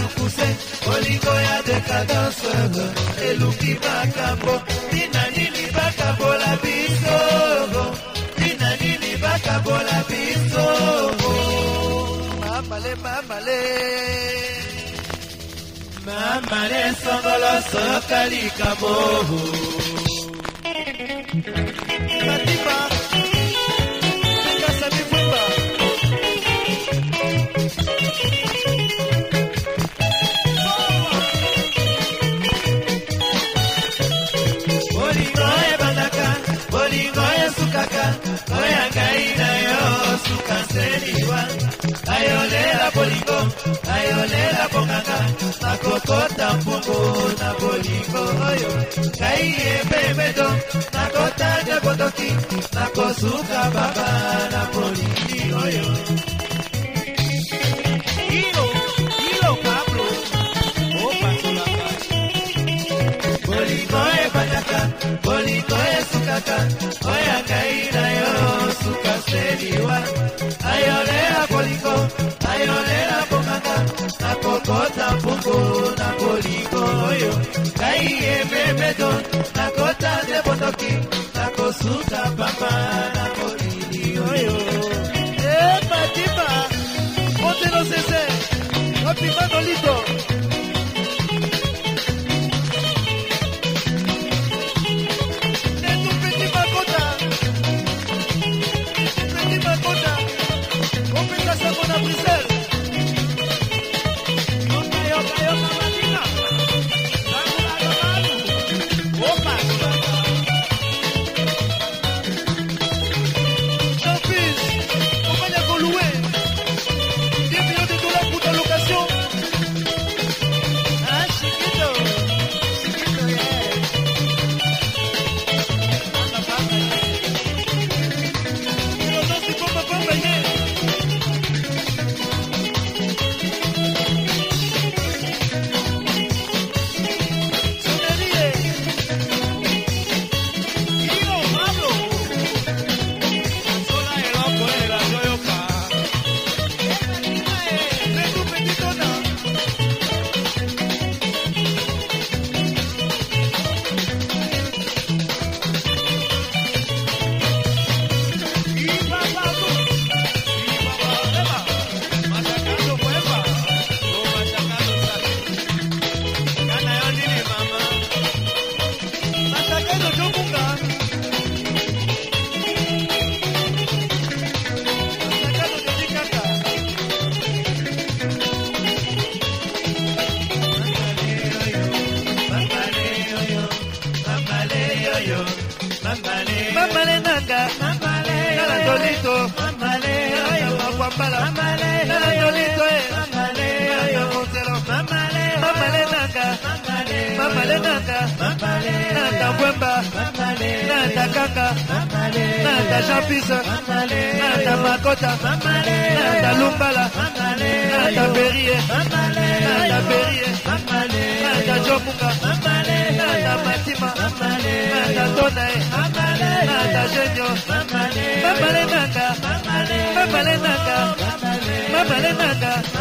sukuse Olingo ya dekadence Eluki bakabo Tina nini bakabola biso Tina nini bakabola biso Mamale mamale Mamale songolo sokali kaboho Matiba Sekasa mifumba Bolingo e bandaka Bolingo e sukaka Oya gaina yo sukaseliwa Ayolela bolingo Ayolela bonganga Nakokota mpungu na bolingo oyo Kaiye bebedo Nakota de bodoki Nakosuka baba na bolingi oyo Hilo Pablo Opa solaka Bolingo e bandaka Bolingo e sukaka Oya kaina yo sukaseliwa Ayolela bolingo Ayolela bonganga Nakokota mpungu na bolingo oyo Kaiye bebedo Nakota de bodoki Nakosuka papa na bolingi oyo Matima Monte no sese Opima no lito Petit Makota On fait ça ça mon abrisel Mamale nanga Mamale Nala tolito Mamale Ayo makwambala Mamale Nala tolito Mamale Ayo motelo Mamale Mamale nanga Mamale nanga Mamale Nanda Bwemba Mamale Nanda Kaka Mamale Nanda Champisa Mamale Nanda Makota Mamale Nanda Lumbala Mamale Nanda Berie Mamale Nanda Berie Mamale Nanda Jomunga Mamale Nanda Matima Mamale Nanda Tonae Mamale Nanda Genio Mamale Mamale Nanga Mamale Nanga Mamale Nanga